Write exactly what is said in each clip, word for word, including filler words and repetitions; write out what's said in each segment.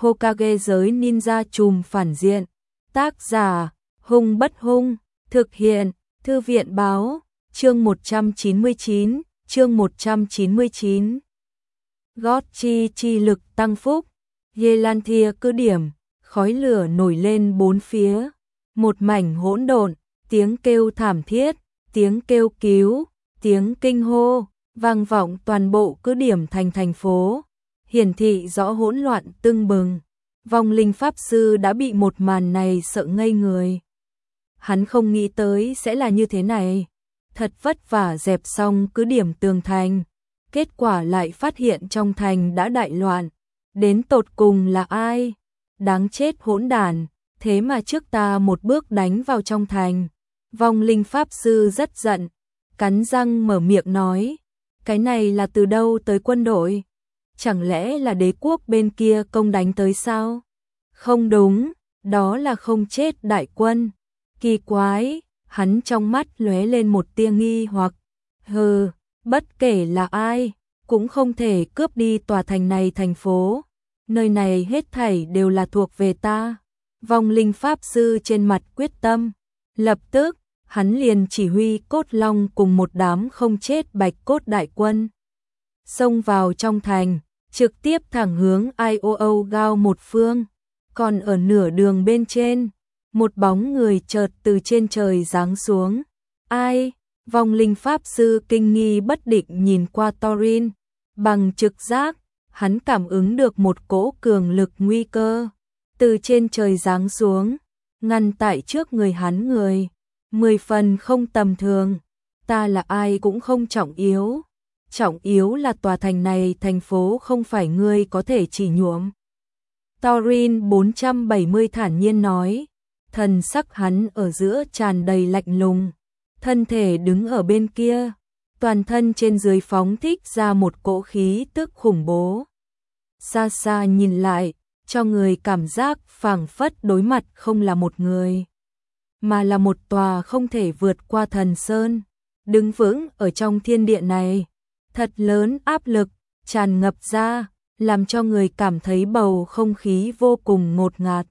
Hokage giới ninja trùm phản diện. Tác giả, Hung Bất Hung, thực hiện, Thư viện báo, chương một trăm chín mươi chín, chương một trăm chín mươi chín. Gót chi chi lực tăng phúc, Yelanthia cứ điểm, khói lửa nổi lên bốn phía, một mảnh hỗn độn, tiếng kêu thảm thiết, tiếng kêu cứu, tiếng kinh hô, vang vọng toàn bộ cứ điểm thành thành phố, hiển thị rõ hỗn loạn tưng bừng. Vong linh pháp sư đã bị một màn này sợ ngây người. Hắn không nghĩ tới sẽ là như thế này. Thật vất vả dẹp xong cứ điểm tường thành. Kết quả lại phát hiện trong thành đã đại loạn. Đến tột cùng là ai? Đáng chết hỗn đản, thế mà trước ta một bước đánh vào trong thành. Vong linh pháp sư rất giận, cắn răng mở miệng nói. Cái này là từ đâu tới quân đội? Chẳng lẽ là đế quốc bên kia công đánh tới sao? Không đúng, đó là không chết đại quân. Kỳ quái, hắn trong mắt lóe lên một tia nghi hoặc. Hừ, bất kể là ai, cũng không thể cướp đi tòa thành này thành phố. Nơi này hết thảy đều là thuộc về ta. Vong linh pháp sư trên mặt quyết tâm. Lập tức, hắn liền chỉ huy cốt long cùng một đám không chết bạch cốt đại quân. Xông vào trong thành, trực tiếp thẳng hướng i o o Gao một phương. Còn ở nửa đường bên trên, một bóng người chợt từ trên trời giáng xuống. Ai? Vong linh pháp sư kinh nghi bất định nhìn qua Thorin. Bằng trực giác, hắn cảm ứng được một cỗ cường lực nguy cơ. Từ trên trời giáng xuống, ngăn tại trước người hắn người. Mười phần không tầm thường. Ta là ai cũng không trọng yếu. Trọng yếu là tòa thành này thành phố không phải ngươi có thể chỉ nhuộm. Thorin bốn trăm bảy mươi thản nhiên nói. Thần sắc hắn ở giữa tràn đầy lạnh lùng. Thân thể đứng ở bên kia. Toàn thân trên dưới phóng thích ra một cỗ khí tức khủng bố. Xa xa nhìn lại, cho người cảm giác phảng phất đối mặt không là một người, mà là một tòa không thể vượt qua thần sơn. Đứng vững ở trong thiên địa này. Thật lớn áp lực, tràn ngập ra, làm cho người cảm thấy bầu không khí vô cùng ngột ngạt.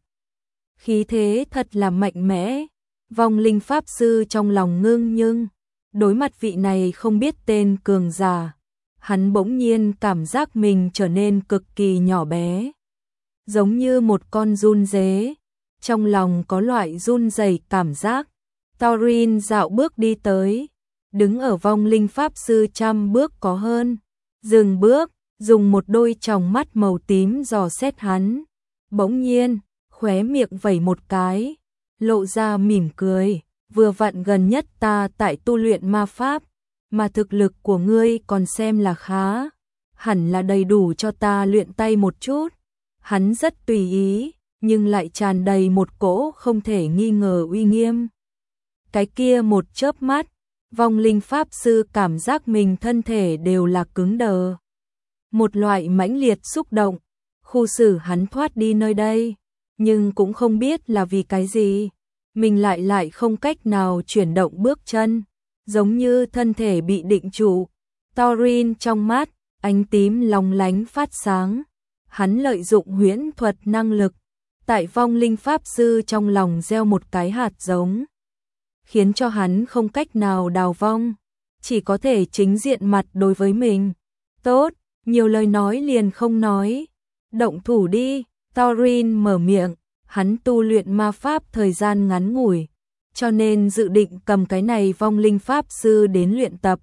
Khí thế thật là mạnh mẽ. Vong linh pháp sư trong lòng ngưng nhưng, đối mặt vị này không biết tên cường giả, hắn bỗng nhiên cảm giác mình trở nên cực kỳ nhỏ bé. Giống như một con giun dế, trong lòng có loại run rẩy cảm giác. Thorin dạo bước đi tới, đứng ở vong linh pháp sư trăm bước có hơn, dừng bước, dùng một đôi tròng mắt màu tím dò xét hắn. Bỗng nhiên, khóe miệng vẩy một cái, lộ ra mỉm cười, vừa vặn gần nhất ta tại tu luyện ma pháp, mà thực lực của ngươi còn xem là khá, hẳn là đầy đủ cho ta luyện tay một chút. Hắn rất tùy ý, nhưng lại tràn đầy một cỗ không thể nghi ngờ uy nghiêm. Cái kia một chớp mắt, vong linh pháp sư cảm giác mình thân thể đều là cứng đờ. Một loại mãnh liệt xúc động, khu xử hắn thoát đi nơi đây, nhưng cũng không biết là vì cái gì. Mình lại lại không cách nào chuyển động bước chân, giống như thân thể bị định trụ. Thorin trong mắt, ánh tím long lánh phát sáng. Hắn lợi dụng huyễn thuật năng lực, tại vong linh pháp sư trong lòng gieo một cái hạt giống, khiến cho hắn không cách nào đào vong, chỉ có thể chính diện mặt đối với mình. Tốt, nhiều lời nói liền không nói. Động thủ đi, Thorin mở miệng, hắn tu luyện ma pháp thời gian ngắn ngủi, cho nên dự định cầm cái này vong linh pháp sư đến luyện tập.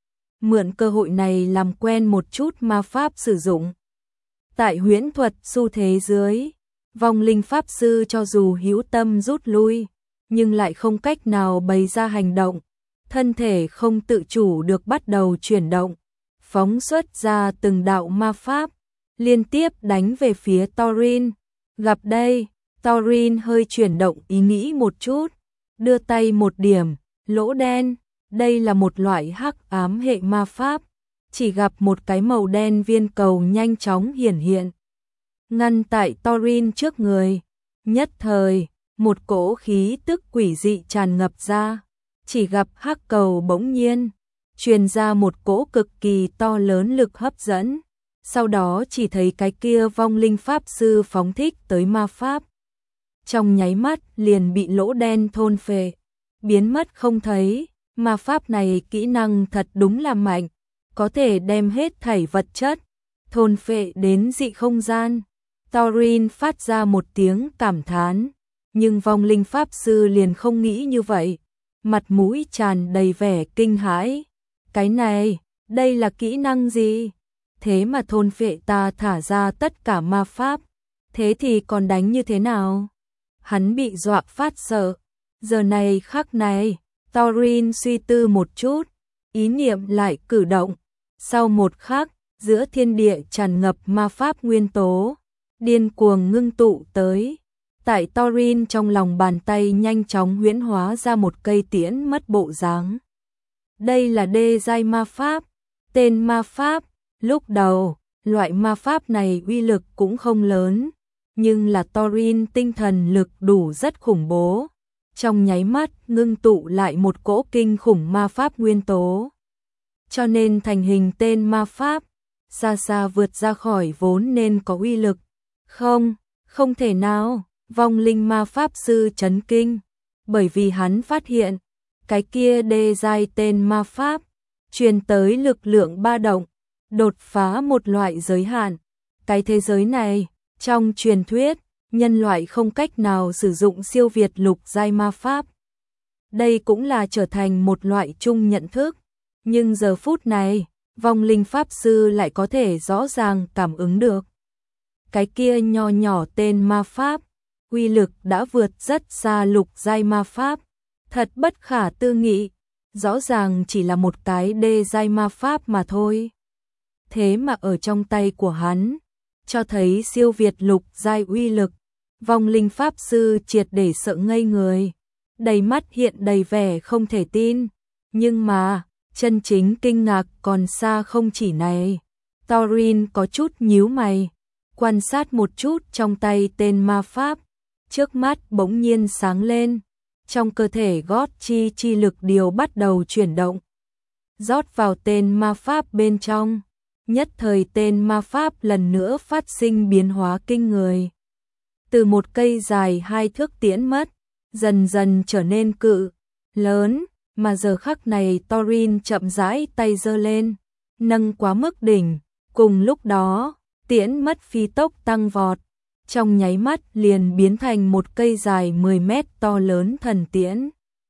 Mượn cơ hội này làm quen một chút ma pháp sử dụng. Tại huyễn thuật xu thế dưới, vong linh pháp sư cho dù hữu tâm rút lui, nhưng lại không cách nào bày ra hành động. Thân thể không tự chủ được bắt đầu chuyển động, phóng xuất ra từng đạo ma pháp, liên tiếp đánh về phía Thorin. Gặp đây, Thorin hơi chuyển động ý nghĩ một chút, đưa tay một điểm, lỗ đen. Đây là một loại hắc ám hệ ma pháp, chỉ gặp một cái màu đen viên cầu nhanh chóng hiển hiện, ngăn tại Thorin trước người. Nhất thời, một cỗ khí tức quỷ dị tràn ngập ra, chỉ gặp hắc cầu bỗng nhiên truyền ra một cỗ cực kỳ to lớn lực hấp dẫn, sau đó chỉ thấy cái kia vong linh pháp sư phóng thích tới ma pháp. Trong nháy mắt liền bị lỗ đen thôn phệ, biến mất không thấy. Ma pháp này kỹ năng thật đúng là mạnh, có thể đem hết thảy vật chất thôn phệ đến dị không gian. Thorin phát ra một tiếng cảm thán, nhưng vong linh pháp sư liền không nghĩ như vậy, mặt mũi tràn đầy vẻ kinh hãi. Cái này, đây là kỹ năng gì? Thế mà thôn phệ ta thả ra tất cả ma pháp, thế thì còn đánh như thế nào? Hắn bị dọa phát sợ. Giờ này khắc này, Thorin suy tư một chút, ý niệm lại cử động. Sau một khắc, giữa thiên địa tràn ngập ma pháp nguyên tố, điên cuồng ngưng tụ tới. Tại Thorin trong lòng bàn tay nhanh chóng huyễn hóa ra một cây tiễn mất bộ dáng. Đây là đê giai ma pháp, tên ma pháp. Lúc đầu, loại ma pháp này uy lực cũng không lớn, nhưng là Thorin tinh thần lực đủ rất khủng bố. Trong nháy mắt ngưng tụ lại một cỗ kinh khủng ma pháp nguyên tố. Cho nên thành hình tên ma pháp, xa xa vượt ra khỏi vốn nên có uy lực. Không, không thể nào, vong linh ma pháp sư chấn kinh, bởi vì hắn phát hiện, cái kia đê giai tên ma pháp, truyền tới lực lượng ba động, đột phá một loại giới hạn. Cái thế giới này, trong truyền thuyết, nhân loại không cách nào sử dụng siêu việt lục giai ma pháp. Đây cũng là trở thành một loại chung nhận thức. Nhưng giờ phút này, vong linh pháp sư lại có thể rõ ràng cảm ứng được. Cái kia nho nhỏ tên ma pháp, uy lực đã vượt rất xa lục giai ma pháp. Thật bất khả tư nghị, rõ ràng chỉ là một cái đê giai ma pháp mà thôi. Thế mà ở trong tay của hắn, cho thấy siêu việt lục giai uy lực. Vong linh pháp sư triệt để sợ ngây người, đầy mắt hiện đầy vẻ không thể tin. Nhưng mà, chân chính kinh ngạc còn xa không chỉ này. Thorin có chút nhíu mày, quan sát một chút trong tay tên ma pháp, trước mắt bỗng nhiên sáng lên, trong cơ thể gót chi chi lực điều bắt đầu chuyển động, rót vào tên ma pháp bên trong. Nhất thời tên ma pháp lần nữa phát sinh biến hóa kinh người. Từ một cây dài hai thước tiễn mất, dần dần trở nên cự, lớn, mà giờ khắc này Thorin chậm rãi tay giơ lên, nâng quá mức đỉnh, cùng lúc đó, tiễn mất phi tốc tăng vọt, trong nháy mắt liền biến thành một cây dài mười mét to lớn thần tiễn,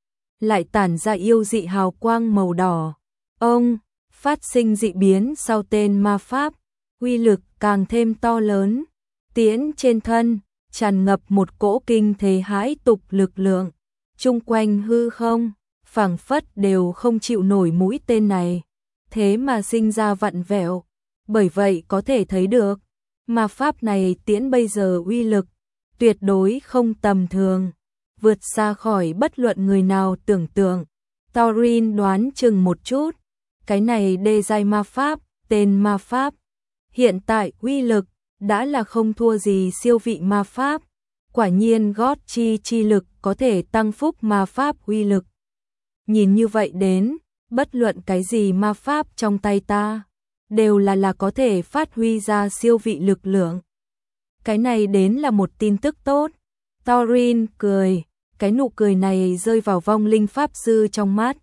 lại tản ra yêu dị hào quang màu đỏ. Ông phát sinh dị biến sau tên ma pháp, uy lực càng thêm to lớn, tiễn trên thân tràn ngập một cỗ kinh thế hãi tục lực lượng, chung quanh hư không, phảng phất đều không chịu nổi mũi tên này, thế mà sinh ra vặn vẹo. Bởi vậy có thể thấy được, ma pháp này tiễn bây giờ uy lực tuyệt đối không tầm thường, vượt xa khỏi bất luận người nào tưởng tượng. Thorin đoán chừng một chút, cái này đê giai ma pháp, tên ma pháp, hiện tại uy lực đã là không thua gì siêu vị ma pháp. Quả nhiên gót chi chi lực có thể tăng phúc ma pháp uy lực. Nhìn như vậy đến, bất luận cái gì ma pháp trong tay ta, đều là là có thể phát huy ra siêu vị lực lượng. Cái này đến là một tin tức tốt. Thorin cười, cái nụ cười này rơi vào vong linh pháp sư trong mắt.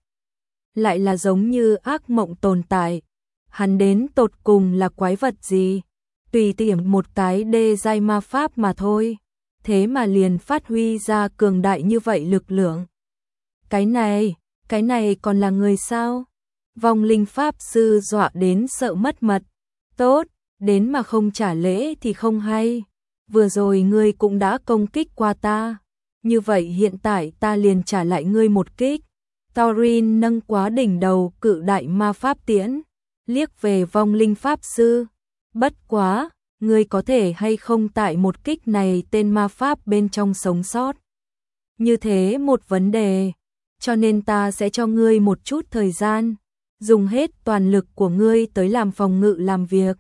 Lại là giống như ác mộng tồn tại. Hắn đến tột cùng là quái vật gì? Tùy tiện một cái đê giai ma pháp mà thôi. Thế mà liền phát huy ra cường đại như vậy lực lượng. Cái này, cái này còn là người sao? Vong linh pháp sư dọa đến sợ mất mật. Tốt, đến mà không trả lễ thì không hay. Vừa rồi ngươi cũng đã công kích qua ta. Như vậy hiện tại ta liền trả lại ngươi một kích. Thorin nâng quá đỉnh đầu cự đại ma pháp tiễn, liếc về vong linh pháp sư. Bất quá, ngươi có thể hay không tại một kích này tên ma pháp bên trong sống sót. Như thế một vấn đề, cho nên ta sẽ cho ngươi một chút thời gian, dùng hết toàn lực của ngươi tới làm phòng ngự làm việc.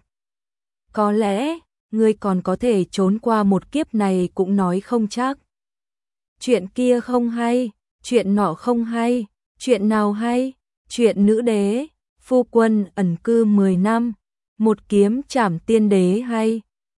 Có lẽ, ngươi còn có thể trốn qua một kiếp này cũng nói không chắc. Chuyện kia không hay, chuyện nọ không hay, chuyện nào hay, chuyện nữ đế, phu quân ẩn cư mười năm, một kiếm chảm tiên đế hay